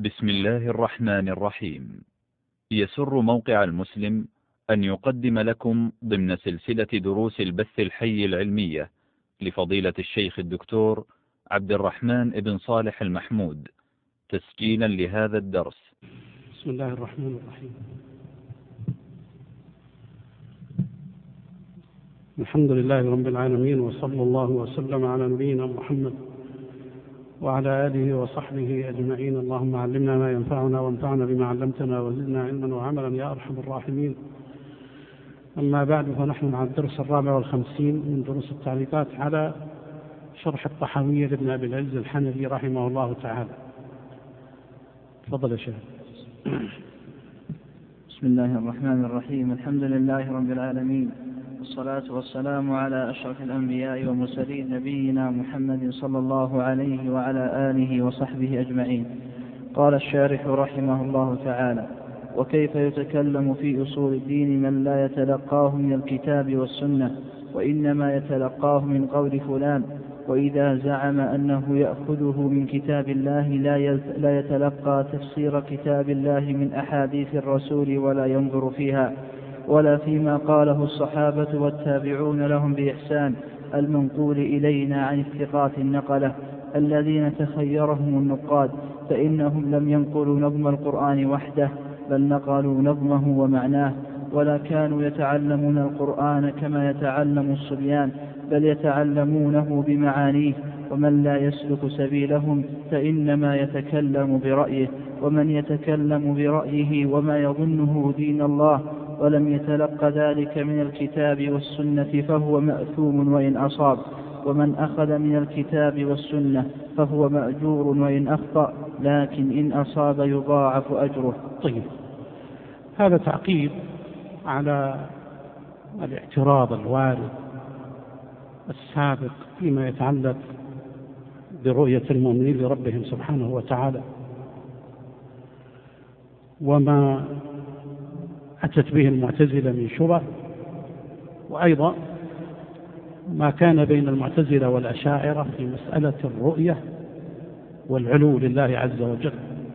بسم الله الرحمن الرحيم. يسر موقع المسلم أن يقدم لكم ضمن سلسلة دروس البث الحي العلمية لفضيلة الشيخ الدكتور عبد الرحمن بن صالح المحمود تسجيلا لهذا الدرس. بسم الله الرحمن الرحيم. الحمد لله رب العالمين، وصلى الله وسلم على نبينا محمد وعلى آله وصحبه أجمعين. اللهم علمنا ما ينفعنا وانفعنا بما علمتنا وزدنا علما وعملا يا أرحم الراحمين. أما بعد، فنحن مع الدرس 54 من دروس التعليقات على شرح الطحاوية لابن أبي العز الحنفي رحمه الله تعالى. تفضل يا شيخ. بسم الله الرحمن الرحيم. الحمد لله رب العالمين، والصلاة والسلام على أشرف الأنبياء والمرسلين نبينا محمد صلى الله عليه وعلى آله وصحبه أجمعين. قال الشارح رحمه الله تعالى: وكيف يتكلم في أصول الدين من لا يتلقاه من الكتاب والسنة، وإنما يتلقاه من قول فلان؟ وإذا زعم أنه يأخذه من كتاب الله لا يتلقى تفسير كتاب الله من أحاديث الرسول ولا ينظر فيها ولا فيما قاله الصحابة والتابعون لهم بإحسان المنقول إلينا عن الثقات النقلة الذين تخيرهم النقاد، فإنهم لم ينقلوا نظم القرآن وحده، بل نقلوا نظمه ومعناه، ولا كانوا يتعلمون القرآن كما يتعلم الصبيان، بل يتعلمونه بمعانيه. ومن لا يسلك سبيلهم فإنما يتكلم برأيه، ومن يتكلم برأيه وما يظنه دين الله ولم يتلق ذلك من الكتاب والسنة فهو مأثوم وإن أصاب، ومن أخذ من الكتاب والسنة فهو مأجور وإن أخطأ، لكن إن أصاب يضاعف أجره. طيب، هذا تعقيب على الاعتراض الوارد السابق فيما يتعلق برؤية المؤمنين لربهم سبحانه وتعالى، وما أتت به المعتزلة من شبه، وأيضا ما كان بين المعتزلة والأشاعرة في مسألة الرؤية والعلو لله عز وجل،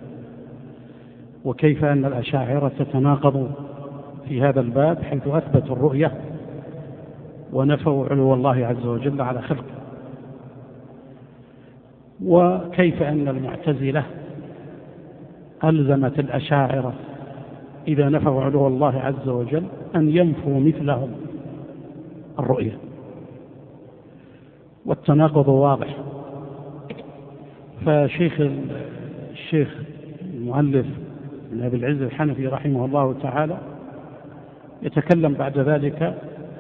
وكيف أن الأشاعرة تتناقض في هذا الباب، حيث أثبتوا الرؤية ونفوا علو الله عز وجل على خلقه، وكيف أن المعتزلة ألزمت الأشاعرة إذا نفوا علو الله عز وجل أن ينفوا مثلهم الرؤية، والتناقض واضح. الشيخ المؤلف ابن أبي العز الحنفي رحمه الله تعالى يتكلم بعد ذلك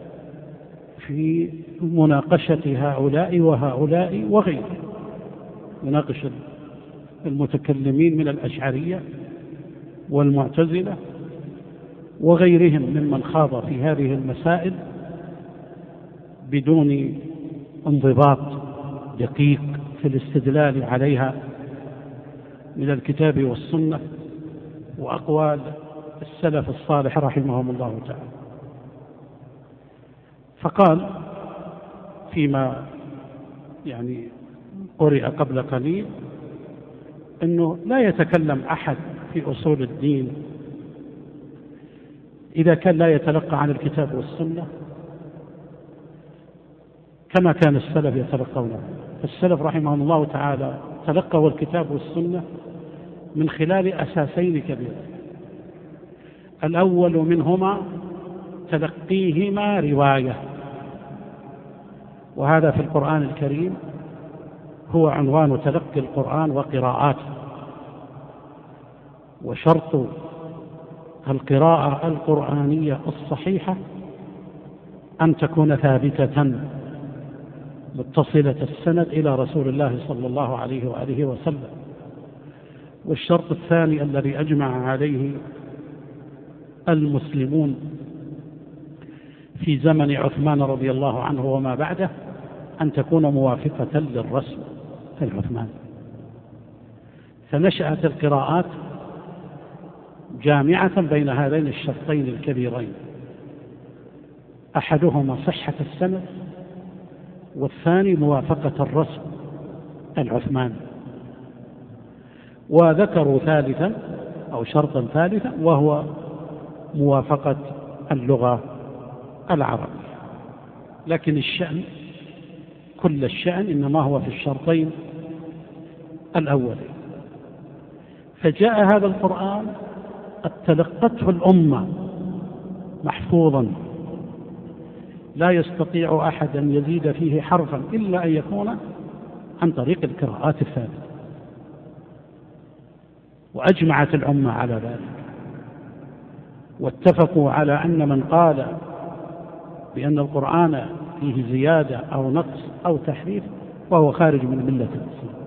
في مناقشة هؤلاء وهؤلاء وغيره، يناقش المتكلمين من الأشعرية والمعتزلة وغيرهم ممن خاض في هذه المسائل بدون انضباط دقيق في الاستدلال عليها من الكتاب والسنة وأقوال السلف الصالح رحمهم الله تعالى. فقال فيما قرئ قبل قليل أنه لا يتكلم أحد في أصول الدين إذا كان لا يتلقى عن الكتاب والسنة كما كان السلف يتلقونه. السلف رحمهم الله تعالى تلقوا الكتاب والسنة من خلال أساسين كبيرين. الأول منهما تلقيهما رواية، وهذا في القرآن الكريم هو عنوان تلقي القرآن وقراءاته، وشرط القراءة القرآنية الصحيحة أن تكون ثابتة متصلة السند إلى رسول الله صلى الله عليه وآله وسلم. والشرط الثاني الذي أجمع عليه المسلمون في زمن عثمان رضي الله عنه وما بعده أن تكون موافقة للرسم العثماني. فنشأت القراءات جامعة بين هذين الشرطين الكبيرين، أحدهما صحة السند، والثاني موافقة الرسم العثماني. وذكروا ثالثا أو شرطا ثالثا وهو موافقة اللغة العربية. لكن الشأن كل الشأن إنما هو في الشرطين الأولين. فجاء هذا القرآن قد تلقته الأمة محفوظا لا يستطيع أحد أن يزيد فيه حرفا إلا أن يكون عن طريق القراءات الثابتة، وأجمعت الأمة على ذلك، واتفقوا على أن من قال بأن القرآن فيه زيادة أو نقص أو تحريف وهو خارج من ملة الإسلام.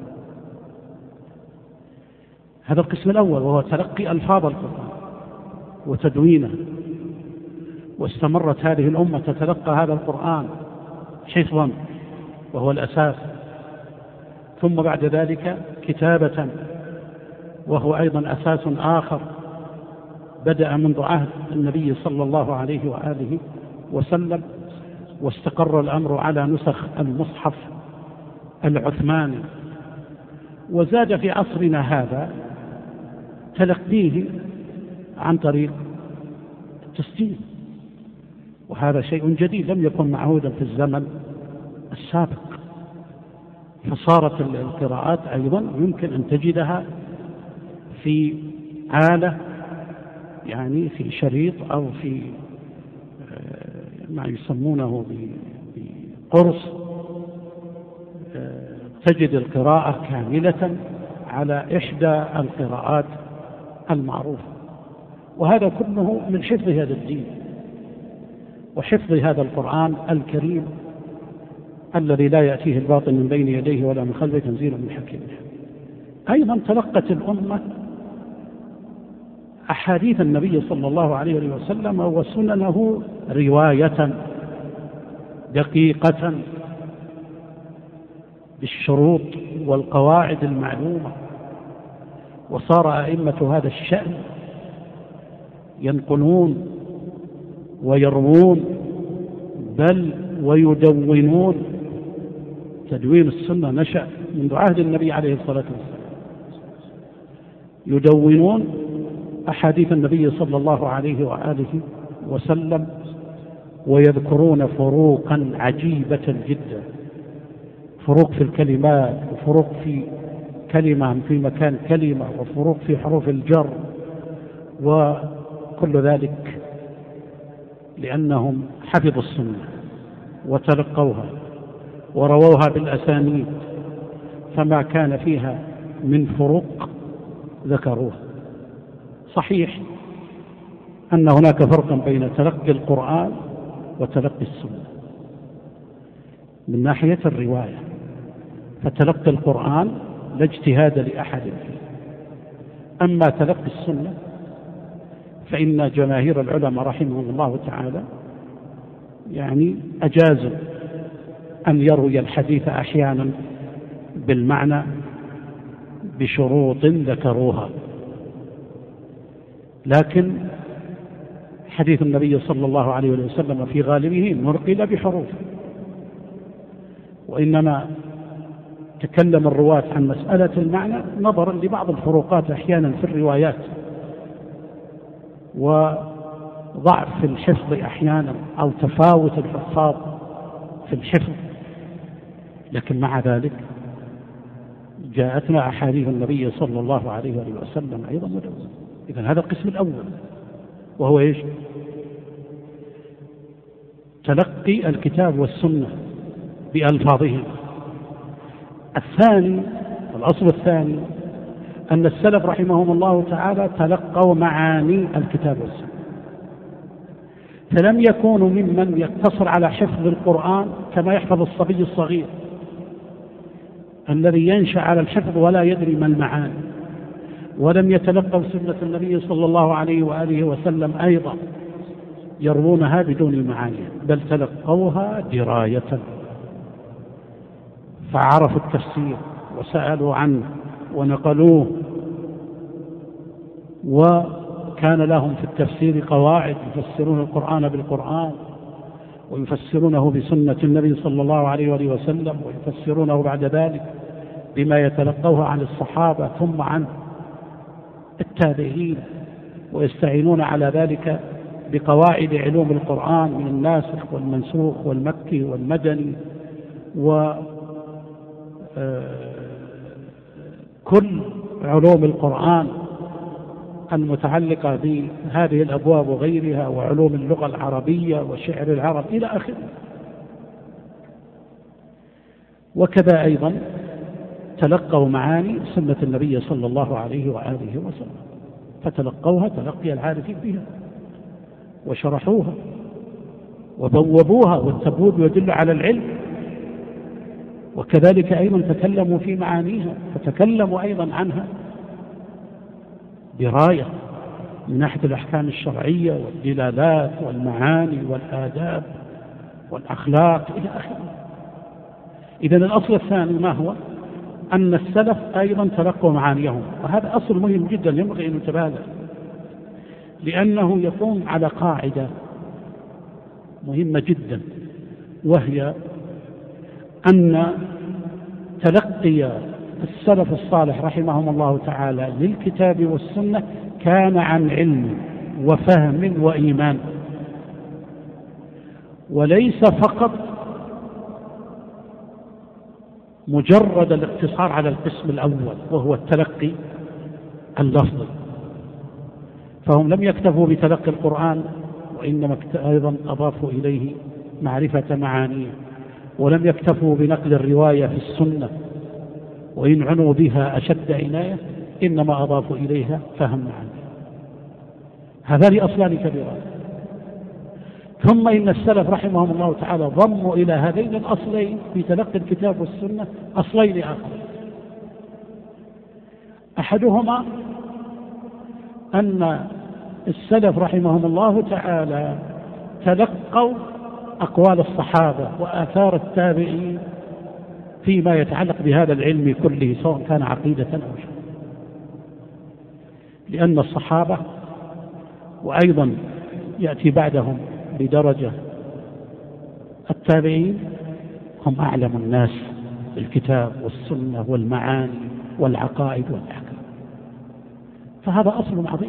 هذا القسم الأول وهو تلقي ألفاظ القرآن وتدوينه، واستمرت هذه الأمة تتلقى هذا القرآن حفظا وهو الأساس، ثم بعد ذلك كتابة وهو أيضا أساس آخر بدأ منذ عهد النبي صلى الله عليه وآله وسلم، واستقر الأمر على نسخ المصحف العثماني. وزاد في عصرنا هذا تلقيه عن طريق التسجيل، وهذا شيء جديد لم يكن معهودا في الزمن السابق. فصارت القراءات أيضا يمكن أن تجدها في آلة، يعني في شريط أو في ما يسمونه بقرص، تجد القراءة كاملة على إحدى القراءات المعروفة. وهذا كله من حفظ هذا الدين وحفظ هذا القرآن الكريم الذي لا يأتيه الباطل من بين يديه ولا من خلفه، تنزيل من حكيم حميد. أيضا تلقت الأمة أحاديث النبي صلى الله عليه وسلم وسننه رواية دقيقة بالشروط والقواعد المعلومة. وصار أئمة هذا الشأن ينقلون ويروون بل ويدونون. تدوين السنة نشأ منذ عهد النبي عليه الصلاة والسلام، يدونون أحاديث النبي صلى الله عليه وآله وسلم، ويذكرون فروقا عجيبة جدا، فروق في الكلمات، وفروق في كلمة في مكان كلمة، وفروق في حروف الجر، وكل ذلك لأنهم حفظوا السنة وتلقوها ورووها بالأسانيد، فما كان فيها من فروق ذكروها. صحيح أن هناك فرقا بين تلقي القرآن وتلقي السنة من ناحية الرواية، فتلقي القرآن لا اجتهاد لأحد فيه، أما تلقي السنة فإن جماهير العلماء رحمهم الله تعالى يعني أجازوا أن يروي الحديث أحيانا بالمعنى بشروط ذكروها، لكن حديث النبي صلى الله عليه وسلم في غالبه نرقل بحروف، وإنما تكلم الرواة عن مسألة المعنى نظرا لبعض الفروقات أحيانا في الروايات وضعف في الحفظ أحيانا أو تفاوت الحفاظ في الحفظ، لكن مع ذلك جاءتنا أحاديث النبي صلى الله عليه وسلم أيضا مدونة. إذن هذا القسم الأول وهو إيش؟ تلقي الكتاب والسنة بألفاظهم. الثاني، الأصل الثاني، أن السلف رحمهم الله تعالى تلقوا معاني الكتاب والسنة، فلم يكونوا ممن يقتصر على حفظ القرآن كما يحفظ الصبي الصغير الذي ينشأ على الحفظ ولا يدري ما المعاني، ولم يتلقوا سنة النبي صلى الله عليه وآله وسلم أيضا يروونها بدون المعاني، بل تلقوها دراية، فعرفوا التفسير وسألوا عنه ونقلوه، وكان لهم في التفسير قواعد يفسرون القرآن بالقرآن ويفسرونه بسنة النبي صلى الله عليه وسلم، ويفسرونه بعد ذلك بما يتلقوه عن الصحابة ثم عن التابعين، ويستعينون على ذلك بقواعد علوم القرآن من الناسخ والمنسوخ والمكي والمدني وكل علوم القرآن المتعلقة بهذه الأبواب وغيرها، وعلوم اللغة العربية وشعر العرب إلى آخره. وكذا أيضا تلقوا معاني سنة النبي صلى الله عليه وآله وسلم، فتلقوها تلقي العارفين بها وشرحوها وبوبوها، والتبويب يدل على العلم. وكذلك أيضا تكلموا في معانيها، فتكلموا أيضا عنها دراية من ناحية الأحكام الشرعية والدلالات والمعاني والآداب والأخلاق إلى آخره. إذن الأصل الثاني ما هو؟ أن السلف أيضا تلقوا معانيهم، وهذا أصل مهم جدا ينبغي أن نتبادل، لأنه يقوم على قاعدة مهمة جدا، وهي أن تلقي السلف الصالح رحمهم الله تعالى للكتاب والسنة كان عن علم وفهم وإيمان، وليس فقط مجرد الاقتصار على القسم الأول وهو التلقي اللفظي. فهم لم يكتفوا بتلقي القرآن، وإنما أيضا أضافوا إليه معرفة معانيه، ولم يكتفوا بنقل الرواية في السنة وإن عنوا بها أشد عناية، إنما أضافوا إليها فهم معانيه. هذان أصلان كبيران. ثم إن السلف رحمهم الله تعالى ضموا إلى هذين الأصلين في تلقي الكتاب والسنة أصلين آخرين. أحدهما أن السلف رحمهم الله تعالى تلقوا أقوال الصحابة وآثار التابعين فيما يتعلق بهذا العلم كله، سواء كان عقيدة أو شيء، لأن الصحابة وأيضا يأتي بعدهم بدرجة التابعين هم أعلم الناس بالكتاب والسنة والمعاني والعقائد والأحكام، فهذا أصل عظيم.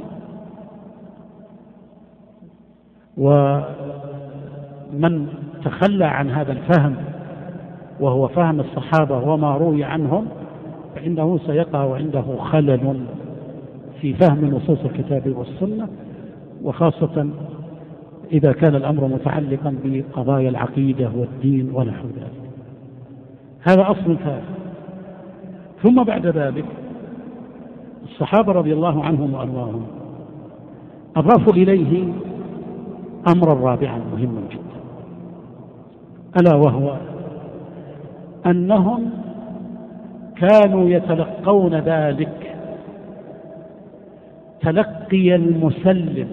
ومن تخلى عن هذا الفهم وهو فهم الصحابة وما روي عنهم، فإنه سيقع عنده خلل في فهم نصوص الكتاب والسنة، وخاصة إذا كان الأمر متعلقا بقضايا العقيدة والدين ونحو ذلك. هذا أصل ثالث. ثم بعد ذلك الصحابة رضي الله عنهم وأرضاهم أضافوا إليه أمرا رابعا مهما جدا، ألا وهو أنهم كانوا يتلقون ذلك تلقي المسلم،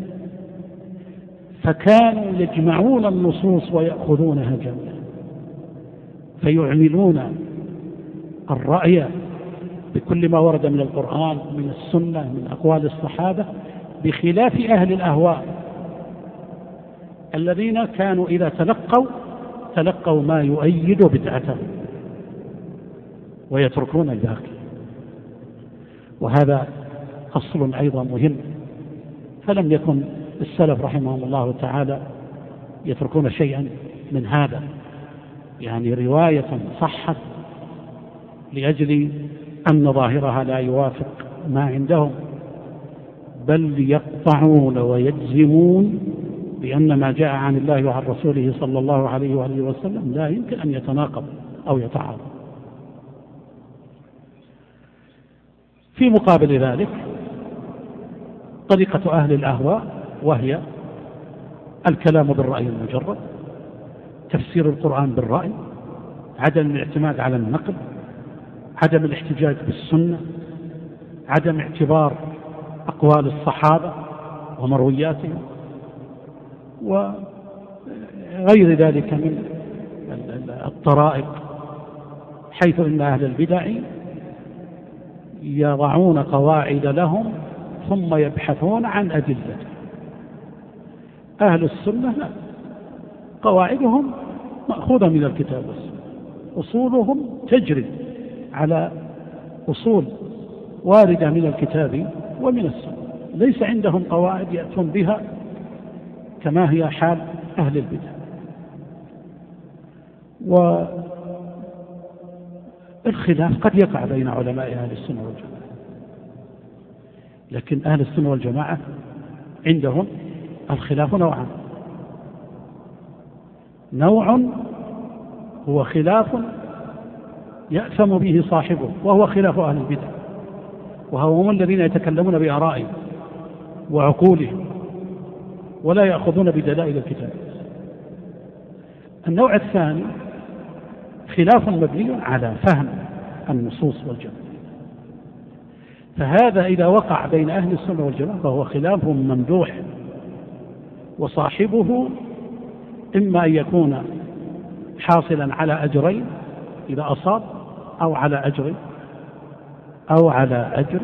فكانوا يجمعون النصوص ويأخذونها جميعا، فيعملون الرأي بكل ما ورد من القرآن من السنة من أقوال الصحابة، بخلاف أهل الأهواء الذين كانوا إذا تلقوا ما يؤيد بدعتهم ويتركون الباقي. وهذا أصل أيضا مهم. فلم يكن السلف رحمهم الله تعالى يتركون شيئا من هذا، يعني رواية صحت لأجل أن ظاهرها لا يوافق ما عندهم، بل يقطعون ويجزمون بأن ما جاء عن الله وعن رسوله صلى الله عليه وآله وسلم لا يمكن أن يتناقض أو يتعارض. في مقابل ذلك طريقة أهل الأهواء، وهي الكلام بالرأي المجرد، تفسير القرآن بالرأي، عدم الاعتماد على النقل، عدم الاحتجاج بالسنة، عدم اعتبار أقوال الصحابة ومروياتهم، وغير ذلك من الطرائق، حيث إن أهل البدع يضعون قواعد لهم ثم يبحثون عن أدلة. أهل السنة لا، قواعدهم مأخوذة من الكتاب والسنة، أصولهم تجري على أصول واردة من الكتاب ومن السنة، ليس عندهم قواعد يأتون بها كما هي حال أهل البدع. والخلاف قد يقع بين علماء أهل السنة والجماعة، لكن أهل السنة والجماعة عندهم الخلاف نوعان: نوع هو خلاف يأثم به صاحبه وهو خلاف أهل البدع، وهم الذين يتكلمون بآرائهم وعقولهم ولا يأخذون بدلائل الكتاب. النوع الثاني خلاف مبني على فهم النصوص والجمع، فهذا إذا وقع بين أهل السنة والجماعة فهو خلاف ممدوح، وصاحبه إما أن يكون حاصلا على أجرين إذا أصاب، أو على أجر.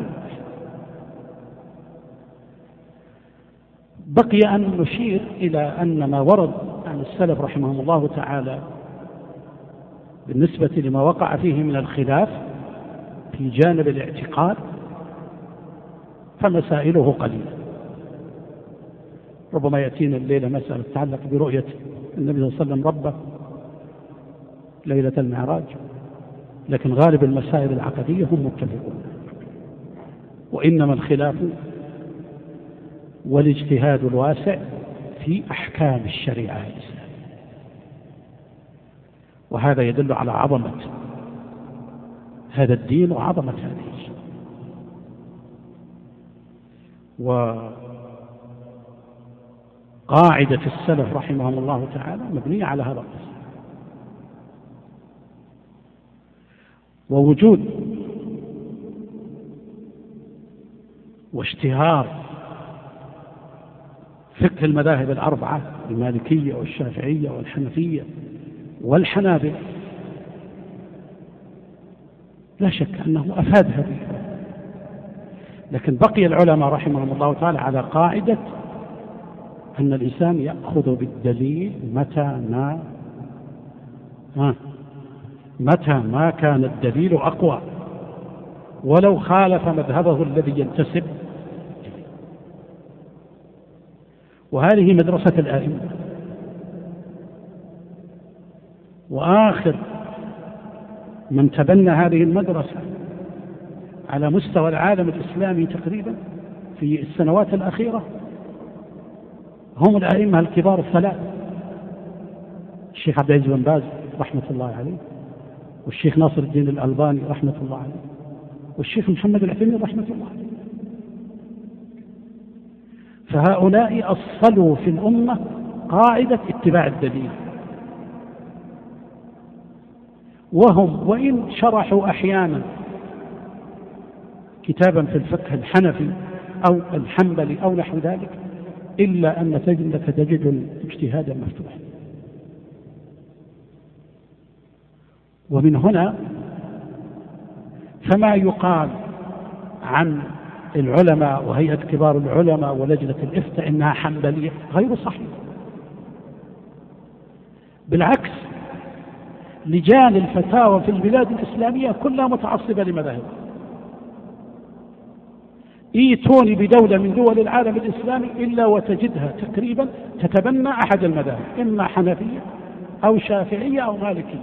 بقي أن نشير إلى أن ما ورد عن السلف رحمهم الله تعالى بالنسبة لما وقع فيه من الخلاف في جانب الاعتقاد فمسائله قليلة. ربما يأتينا الليلة مسألة تتعلق برؤية النبي صلى الله عليه وسلم ربه ليلة المعراج، لكن غالب المسائل العقدية هم متفقون، وإنما الخلاف والاجتهاد الواسع في أحكام الشريعة الإسلامية، وهذا يدل على عظمة هذا الدين وعظمة هذه الشريعة. وقاعدة السلف رحمهم الله تعالى مبنية على هذا الأصل. ووجود واشتهار فقه المذاهب الأربعة، المالكية والشافعية والحنفية والحنابلة، لا شك أنه أفاد هذه، لكن بقي العلماء رحمهم الله تعالى على قاعدة أن الإنسان يأخذ بالدليل متى ما كان الدليل أقوى ولو خالف مذهبه الذي ينتسب، وهذه مدرسة الآئمة. وآخر من تبنى هذه المدرسة على مستوى العالم الإسلامي تقريبا في السنوات الأخيرة هم الآئمة الكبار الثلاث: الشيخ عبد العزيز بن باز رحمة الله عليه، والشيخ ناصر الدين الألباني رحمة الله عليه، والشيخ محمد العثيمين رحمة الله عليه. فهؤلاء أصلوا في الأمة قاعدة اتباع الدليل، وهم وإن شرحوا أحيانا كتابا في الفقه الحنفي أو الحنبلي أو نحو ذلك، إلا أن تجد اجتهادا مفتوحا. ومن هنا فما يقال عن العلماء وهيئة كبار العلماء ولجنة الإفتاء إنها حنبلية غير صحيح، بالعكس، لجان الفتاوى في البلاد الإسلامية كلها متعصبة لمذاهب. ايتوني بدولة من دول العالم الإسلامي إلا وتجدها تقريبا تتبنى أحد المذاهب، إما حنفية أو شافعية أو مالكية.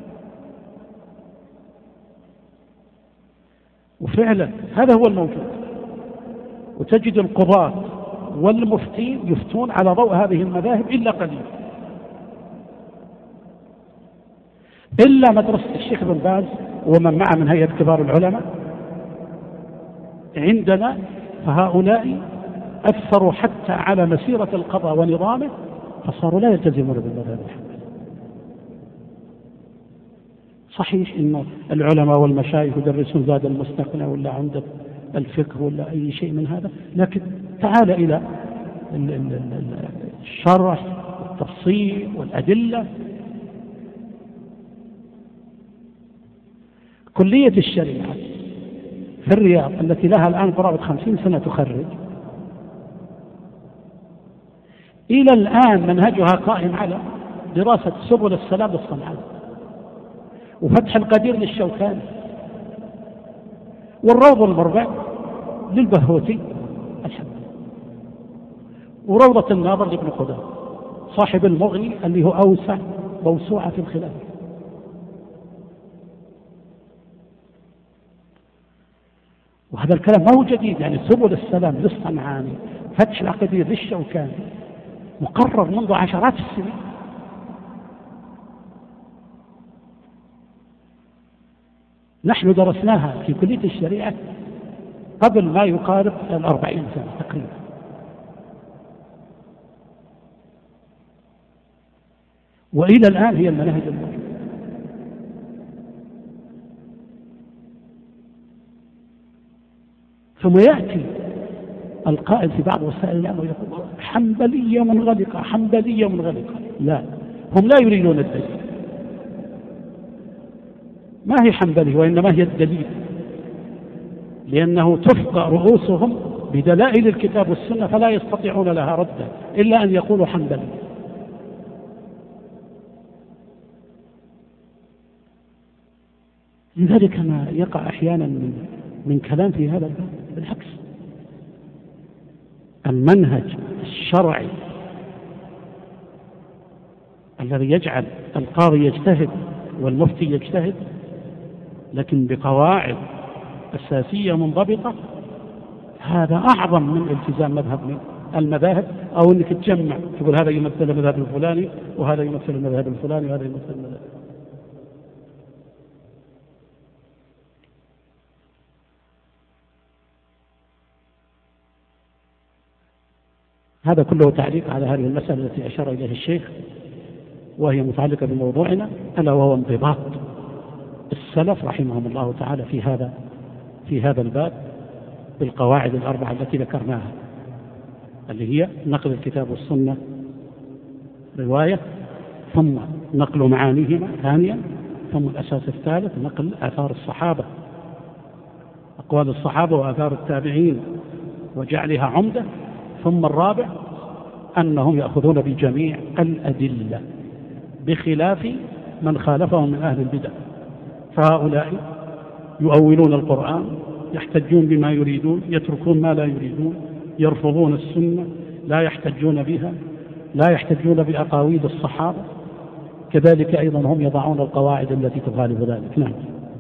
وفعلا هذا هو الموجود، وتجد القضاة والمفتين يفتون على ضوء هذه المذاهب إلا قليل، إلا مدرسة الشيخ بن باز ومن معه من هيئة كبار العلماء عندنا، فهؤلاء أثروا حتى على مسيرة القضاء ونظامه، فصاروا لا يلتزمون بالمذهب الحنبلي. صحيح إن العلماء والمشايخ يدرسون زاد المستقنع ولا عمدة الفقه ولا أي شيء من هذا، لكن تعال إلى الشرح والتفصيل والأدلة. كلية الشريعة في الرياض التي لها الآن قرابة 50 سنة تخرج، إلى الآن منهجها قائم على دراسة سبل السلام للصنعاني، وفتح القدير للشوكاني، والروض المربع للبهوتي الحنبلي، وروضة الناظر لابن قدامة صاحب المغني اللي هو أوسع موسوعة في الخلاف. وهذا الكلام ما هو جديد، يعني سبل السلام للصنعاني، فتح العقدية للشوكاني، مقرر منذ عشرات السنين. نحن درسناها في كلية الشريعة قبل ما يقارب 40 سنة تقريبا. وإلى الآن هي المناهج الموجودة. ثم يأتي القائل في بعض وسائل الإعلام ويقول حنبلية منغلقة، حنبلية منغلقة. لا، هم لا يريدون الدليل. ما هي حنبلية وإنما هي الدليل، لأنه تفقأ رؤوسهم بدلائل الكتاب والسنة فلا يستطيعون لها ردا إلا أن يقولوا حنبلي. لذلك ما يقع أحيانا من كلام في هذا الباب. بالعكس، المنهج الشرعي الذي يجعل القاضي يجتهد والمفتي يجتهد لكن بقواعد أساسية منضبطة، هذا أعظم من التزام مذهب من المذاهب، أو أنك تجمع تقول هذا يمثل المذهب الفلاني وهذا يمثل المذهب الفلاني وهذا يمثل المذهب. هذا كله تعليق على هذه المسألة التي أشار إليها الشيخ، وهي متعلقة بموضوعنا، ألا وهو انضباط السلف رحمهم الله تعالى في هذا الباب بالقواعد الأربعة التي ذكرناها، اللي هي نقل الكتاب والسنة رواية، ثم نقل معانيهما ثانيا، ثم الأساس الثالث نقل آثار الصحابة، أقوال الصحابة وآثار التابعين وجعلها عمدة، ثم الرابع أنهم يأخذون بجميع الأدلة بخلاف من خالفهم من أهل البدع، فهؤلاء يؤولون القرآن، يحتجون بما يريدون، يتركون ما لا يريدون، يرفضون السنة، لا يحتجون بها، لا يحتجون بأقاويل الصحابة، كذلك أيضا هم يضعون القواعد التي تخالف ذلك. نعم.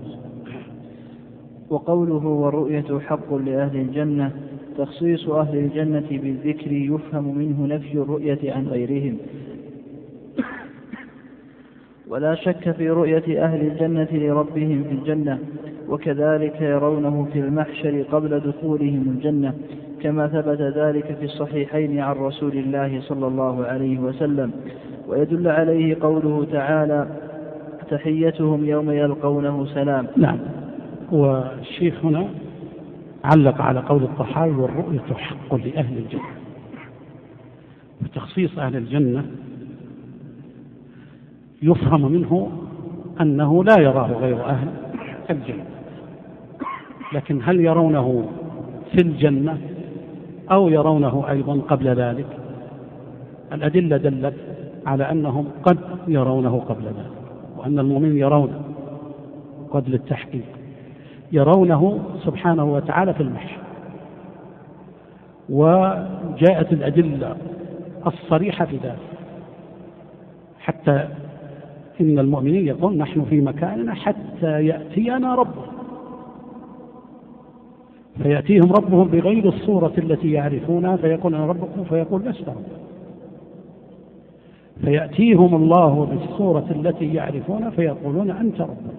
وقوله والرؤية حق لأهل الجنة، تخصيص أهل الجنة بالذكر يفهم منه نفي الرؤية عن غيرهم، ولا شك في رؤية أهل الجنة لربهم في الجنة، وكذلك يرونه في المحشر قبل دخولهم الجنة، كما ثبت ذلك في الصحيحين عن رسول الله صلى الله عليه وسلم. ويدل عليه قوله تعالى تحيتهم يوم يلقونه سلام. نعم. والشيخ هنا علق على قول الطحاوي والرؤية حق لأهل الجنة، وتخصيص أهل الجنة يفهم منه أنه لا يراه غير أهل الجنة، لكن هل يرونه في الجنة أو يرونه أيضا قبل ذلك؟ الأدلة دلت على أنهم قد يرونه قبل ذلك، وأن المؤمنين يرونه قد للتحقيق، يرونه سبحانه وتعالى في المحشر. وجاءت الأدلة الصريحة في ذلك، حتى إن المؤمنين يقول نحن في مكاننا حتى يأتينا ربهم، فيأتيهم ربهم بغير الصورة التي يعرفونها فيقول أنا ربكم، فيقول لست ربكم، فيأتيهم الله بالصورة التي يعرفونها فيقولون أنت ربنا.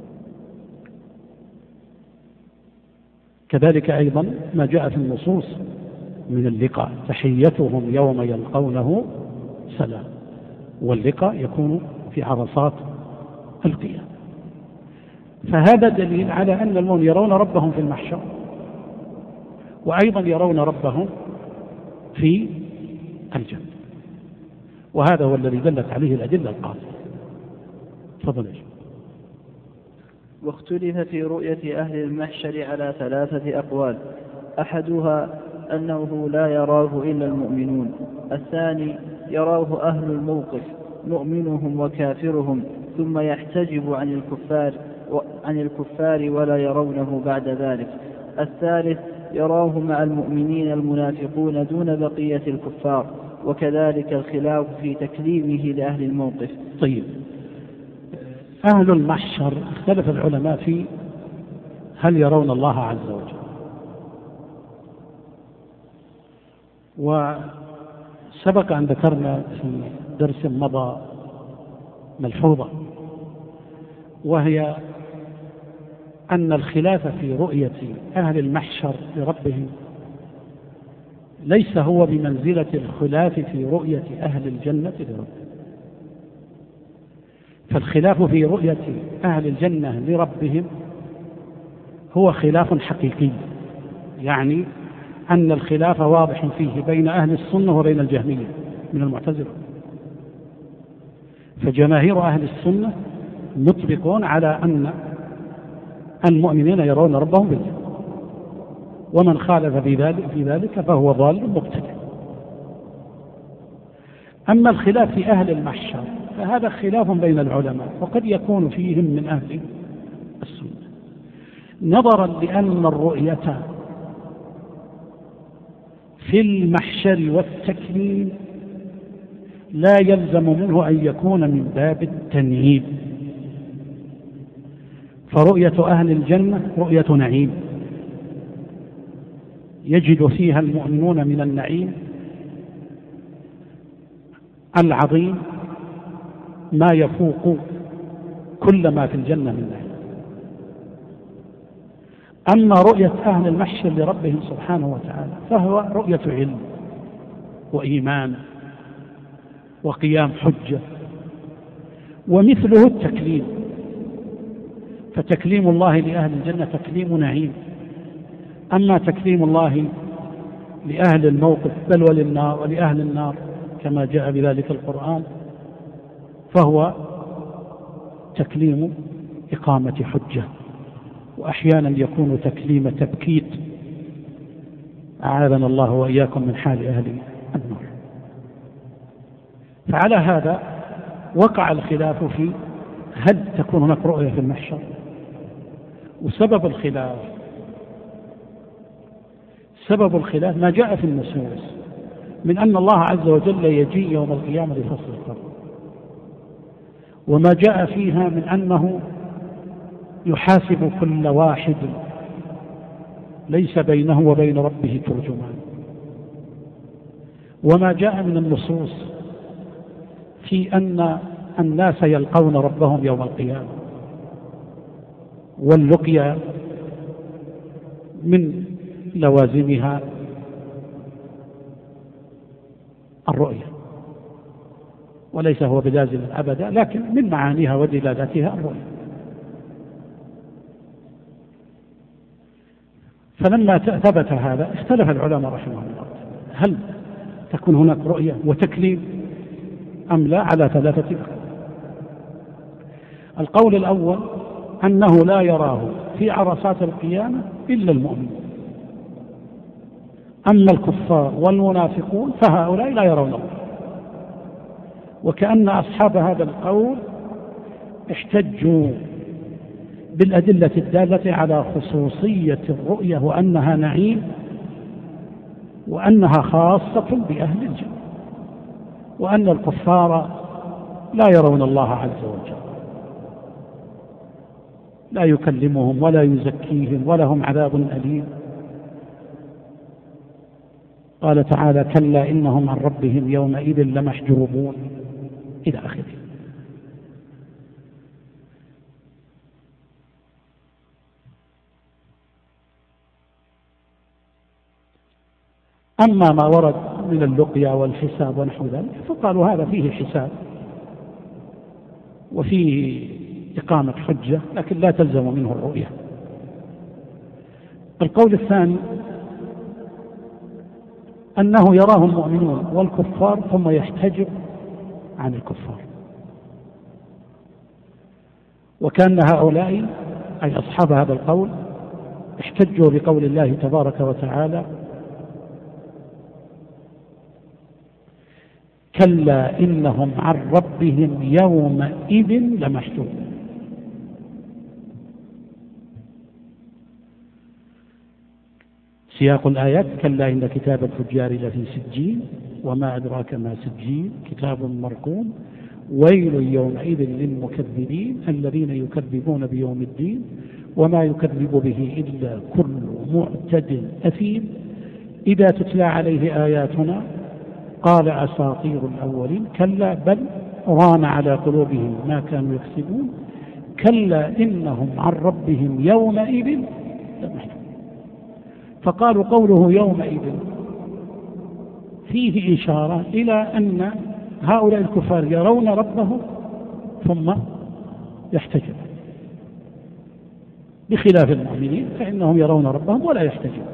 كذلك أيضا ما جاء في النصوص من اللقاء، تحيتهم يوم يلقونه سلام، واللقاء يكون في عرصات القيامة. فهذا دليل على أن المؤمنين يرون ربهم في المحشر، وأيضا يرون ربهم في الجنة، وهذا هو الذي دلت عليه الأدلة القاطعة. تفضل. واختلف في رؤية أهل المحشر على 3 أقوال، أحدها أنه لا يراه إلا المؤمنون، الثاني يراه أهل الموقف مؤمنهم وكافرهم ثم يحتجب عن الكفار ولا يرونه بعد ذلك، الثالث يراه مع المؤمنين المنافقون دون بقية الكفار، وكذلك الخلاف في تكليمه لأهل الموقف. طيب، أهل المحشر اختلف العلماء في هل يرون الله عز وجل، وسبق أن ذكرنا في درس مضى ملحوظة، وهي أن الخلاف في رؤية أهل المحشر لربهم ليس هو بمنزلة الخلاف في رؤية أهل الجنة لربهم. فالخلاف في رؤية أهل الجنة لربهم هو خلاف حقيقي، يعني أن الخلاف واضح فيه بين أهل السنة وبين الجهمية من المعتزلة. فجماهير أهل السنة مطبقون على أن المؤمنين يرون ربهم بالجنة، ومن خالف في ذلك فهو ضال مبتدع. أما الخلاف في أهل المحشر فهذا خلاف بين العلماء، وقد يكون فيهم من أهل السنة، نظرا لأن الرؤية في المحشر والتكليم لا يلزم منه أن يكون من باب التنعيم. فرؤية أهل الجنة رؤية نعيم يجد فيها المؤمنون من النعيم العظيم ما يفوق كل ما في الجنة من نعيم. أما رؤية أهل المحشر لربهم سبحانه وتعالى فهو رؤية علم وإيمان وقيام حجة، ومثله التكليم. فتكليم الله لأهل الجنة تكليم نعيم، أما تكليم الله لأهل الموقف بل ولأهل النار كما جاء بذلك القرآن فهو تكليم إقامة حجة، وأحيانا يكون تكليم تبكيت، أعاذنا الله وإياكم من حال أهل النار. فعلى هذا وقع الخلاف في هل تكون هناك رؤية في المحشر. وسبب الخلاف ما جاء في النصوص من أن الله عز وجل يجيء يوم القيامة لفصل القضاء، وما جاء فيها من أنه يحاسب كل واحد ليس بينه وبين ربه ترجمان، وما جاء من النصوص في أن الناس يلقون ربهم يوم القيامة، واللقيا من لوازمها الرؤية، وليس هو بلازم أبدا، لكن من معانيها ودلالاتها الرؤية. فلما ثبت هذا اختلف العلماء رحمهم الله هل تكون هناك رؤية وتكليم أم لا، على ثلاثة أقوال. القول الأول أنه لا يراه في عرصات القيامة إلا المؤمن، أما الكفار والمنافقون فهؤلاء لا يرون الله. وكأن أصحاب هذا القول احتجوا بالأدلة الدالة على خصوصية الرؤية وأنها نعيم وأنها خاصة بأهل الجنة، وأن الكفار لا يرون الله عز وجل، لا يكلمهم ولا يزكيهم ولهم عذاب أليم. قال تعالى: كلا إنهم عن ربهم يومئذ لمحجوبون، إلى آخره. أما ما ورد من اللقيا والحساب ونحو ذلك فقالوا هذا فيه حساب وفيه إقامة حجة، لكن لا تلزم منه الرؤية. القول الثاني أنه يراه المؤمنون والكفار ثم يحتجب عن الكفار، وكان هؤلاء أي أصحاب هذا القول احتجوا بقول الله تبارك وتعالى: كلا إنهم عن ربهم يومئذ لمحجوبون. سياق الآيات: كلا إن كتاب الفجار لفي سجين وما أدراك ما سجين كتاب مرقوم ويل يومئذ للمكذبين الذين يكذبون بيوم الدين وما يكذب به إلا كل معتد أثيم إذا تتلى عليه آياتنا قال أساطير الأولين كلا بل ران على قلوبهم ما كانوا يكسبون كلا إنهم عن ربهم يومئذ لمحجوبون. فقالوا قوله يومئذ فيه إشارة إلى أن هؤلاء الكفار يرون ربهم ثم يحتجبون، بخلاف المؤمنين فإنهم يرون ربهم ولا يحتجبون.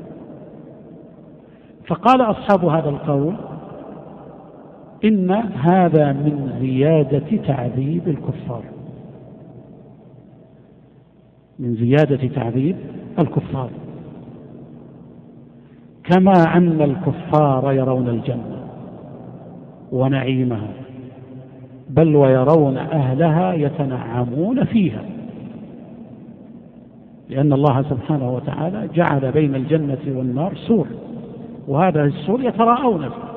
فقال أصحاب هذا القول إن هذا من زيادة تعذيب الكفار، من زيادة تعذيب الكفار، كما أن الكفار يرون الجنة ونعيمها بل ويرون أهلها يتنعمون فيها، لأن الله سبحانه وتعالى جعل بين الجنة والنار سور، وهذا السور يتراءون فيه،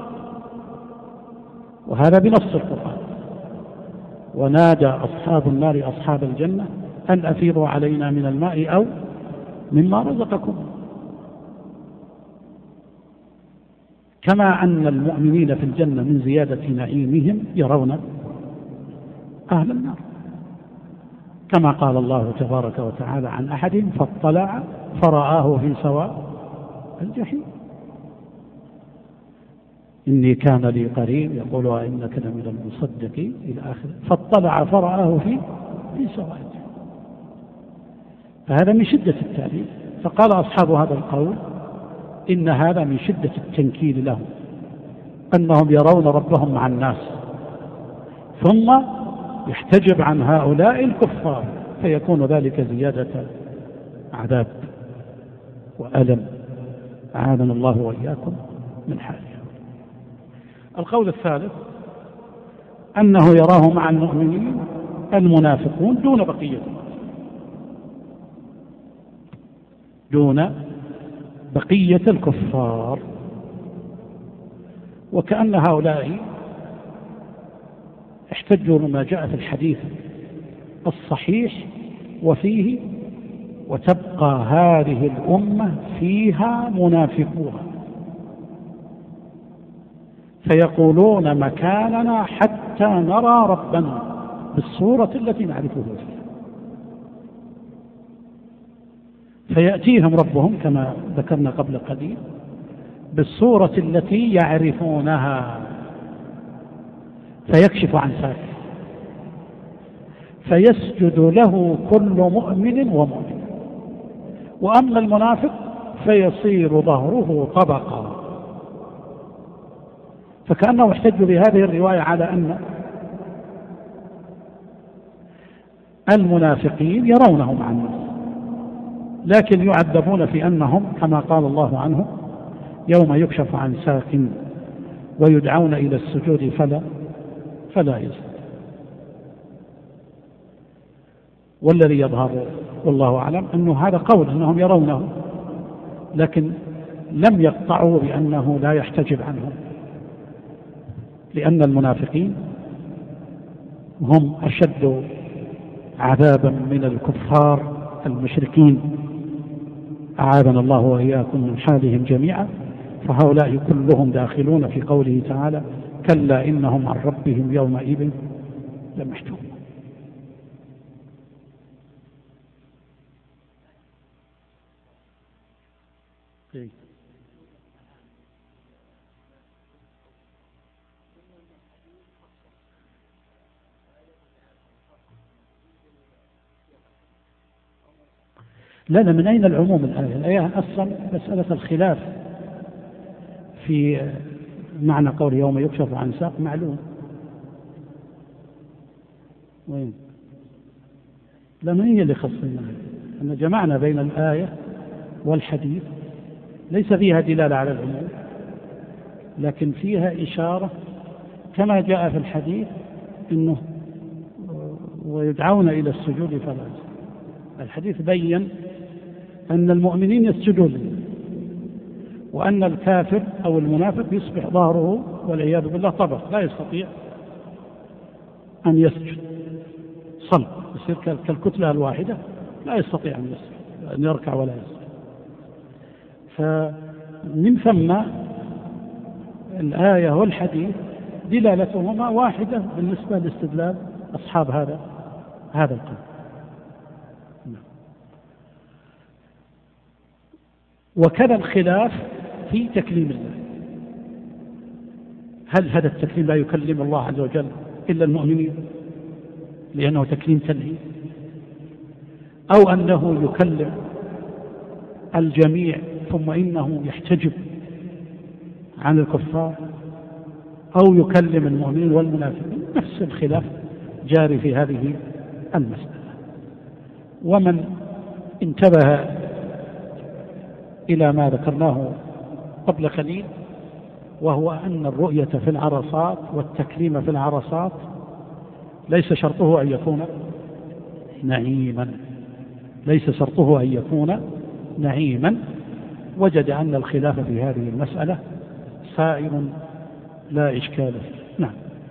وهذا بنص القرآن: ونادى أصحاب النار أصحاب الجنة أن أفيضوا علينا من الماء أو مما رزقكم. كما أن المؤمنين في الجنة من زيادة نعيمهم يرون أهل النار، كما قال الله تبارك وتعالى عن أحدهم: فاطلع فرآه في سواء الجحيم إني كان لي قريب يقول إنك لمن المصدقين إلى آخره، فاطلع فرآه في سواء الجحيم. فهذا من شدة التعذيب. فقال أصحاب هذا القول إن هذا من شدة التنكيل لهم، أنهم يرون ربهم مع الناس ثم يحتجب عن هؤلاء الكفار، فيكون ذلك زيادة عذاب وألم، أعاذنا الله وإياكم من حاله. القول الثالث أنه يراه مع المؤمنين المنافقون دون بقية الناس، دون بقية الكفار، وكأن هؤلاء احتجوا بما جاء في الحديث الصحيح وفيه: وتبقى هذه الأمة فيها منافقوها فيقولون مكاننا حتى نرى ربنا بالصورة التي نعرفه فيها، فيأتيهم ربهم كما ذكرنا قبل قليل بالصورة التي يعرفونها فيكشف عن ساكن فيسجد له كل مؤمن ومؤمن، وأما المنافق فيصير ظهره طبقا. فكأنه احتج بهذه الرواية على أن المنافقين يرونه مع الناس، لكن يعذبون في أنهم كما قال الله عنه: يوم يكشف عن ساق ويدعون إلى السجود فلا يسجد. والذي يظهر والله أعلم أنه هذا قول أنهم يرونه، لكن لم يقطعوا بأنه لا يحتجب عنهم، لأن المنافقين هم أشد عذابا من الكفار المشركين، أعاذنا الله وإياكم من حالهم جميعا. فهؤلاء كلهم داخلون في قوله تعالى: كلا إنهم عن ربهم يومئذ لمحجوبون. لا، من أين العموم الآية؟ الآية أصلا مسألة الخلاف في معنى قول يوم يكشف عن ساق معلوم. وين؟ لا، من هي اللي خصنا؟ أن جمعنا بين الآية والحديث، ليس فيها دلالة على العموم، لكن فيها إشارة كما جاء في الحديث إنه ويدعون إلى السجود فلا. الحديث بين أن المؤمنين يسجدون وأن الكافر أو المنافق يصبح ظهره والعياذ بالله طبق، لا يستطيع أن يسجد صلب، يصير كالكتلة الواحدة، لا يستطيع أن يسجد، أن يركع ولا يسجد. فمن ثم الآية والحديث دلالتهما واحدة بالنسبة لاستدلال أصحاب هذا القول. وكذا الخلاف في تكليم الله، هل هذا التكليم لا يكلم الله عز وجل إلا المؤمنين لأنه تكليم تنهي، أو أنه يكلم الجميع ثم إنه يحتجب عن الكفار، أو يكلم المؤمنين والمنافقين؟ نفس الخلاف جاري في هذه المسألة. ومن انتبه إلى ما ذكرناه قبل قليل، وهو أن الرؤية في العرصات والتكليم في العرصات ليس شرطه أن يكون نعيما، ليس شرطه أن يكون نعيما، وجد أن الخلاف في هذه المسألة سائر لا إشكال فيه. نعم.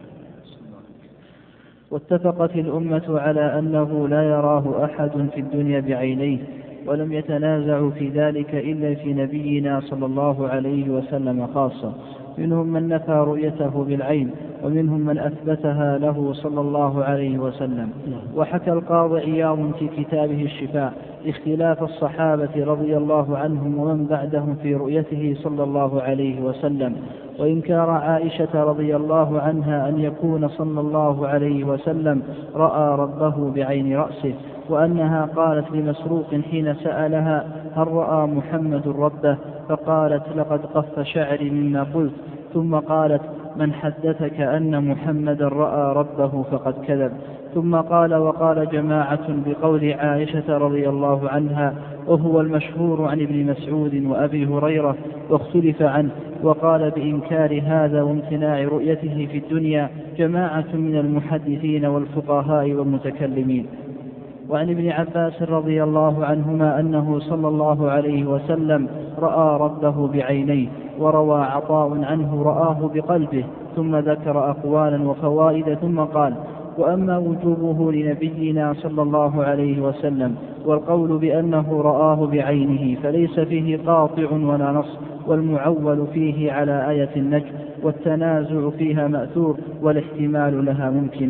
واتفقت الأمة على أنه لا يراه أحد في الدنيا بعينيه، ولم يتنازعوا في ذلك إلا في نبينا صلى الله عليه وسلم خاصة، منهم من نفى رؤيته بالعين، ومنهم من أثبتها له صلى الله عليه وسلم. وحكى القاضي عياض في كتابه الشفاء اختلاف الصحابة رضي الله عنهم ومن بعدهم في رؤيته صلى الله عليه وسلم، وإنكار عائشة رضي الله عنها أن يكون صلى الله عليه وسلم رأى ربه بعين رأسه، وأنها قالت لمسروق حين سألها هل رأى محمد ربه، فقالت لقد قف شعري مما قلت، ثم قالت من حدثك أن محمدا رأى ربه فقد كذب. ثم قال وقال جماعة بقول عائشة رضي الله عنها، وهو المشهور عن ابن مسعود وأبي هريرة، واختلف عنه، وقال بإنكار هذا وامتناع رؤيته في الدنيا جماعة من المحدثين والفقهاء والمتكلمين. وعن ابن عباس رضي الله عنهما أنه صلى الله عليه وسلم رأى ربه بعينيه، وروى عطاء عنه رآه بقلبه، ثم ذكر أقوالا وفوائد ثم قال وأما وجوبه لنبينا صلى الله عليه وسلم والقول بأنه رآه بعينه فليس فيه قاطع ولا نص، والمعول فيه على آية النجم، والتنازع فيها مأثور، والاحتمال لها ممكن.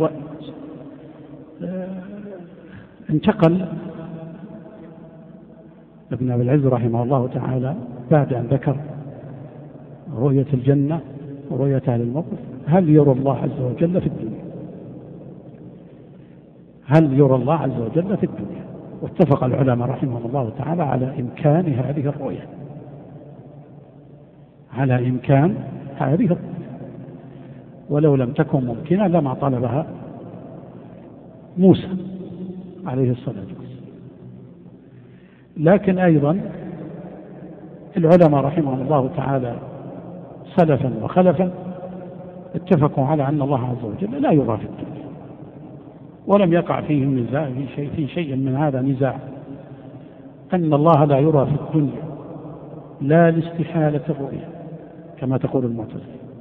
انتقل ابن أبي العز رحمه الله تعالى بعد أن ذكر رؤية الجنة ورؤية أهل الموقف، هل يرى الله عز وجل في الدنيا؟ هل يرى الله عز وجل في الدنيا؟ واتفق العلماء رحمهم الله تعالى على إمكان هذه الرؤية، على إمكان هذه الرؤية، ولو لم تكن ممكنة لما طلبها موسى عليه الصلاة والسلام. لكن أيضا العلماء رحمهم الله تعالى سلفا وخلفا اتفقوا على أن الله عز وجل لا يرى في الدنيا، ولم يقع فيه نزاع في شيء من هذا نزاع، أن الله لا يرى في الدنيا لا لاستحالة الرؤية كما تقول المعتزلة،